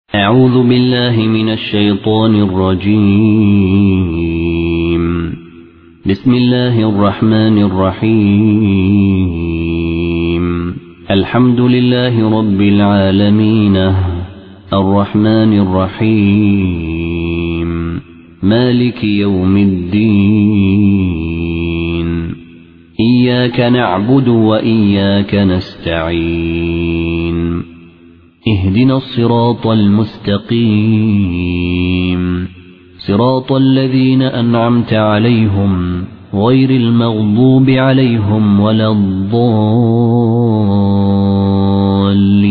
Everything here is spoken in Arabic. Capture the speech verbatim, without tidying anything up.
أعوذ بالله من الشيطان الرجيم. بسم الله الرحمن الرحيم. الحمد لله رب العالمين الرحمن الرحيم مالك يوم الدين. إياك نعبد وإياك نستعين. اهدنا الصراط المستقيم صراط الذين أنعمت عليهم غير المغضوب عليهم ولا الضالين.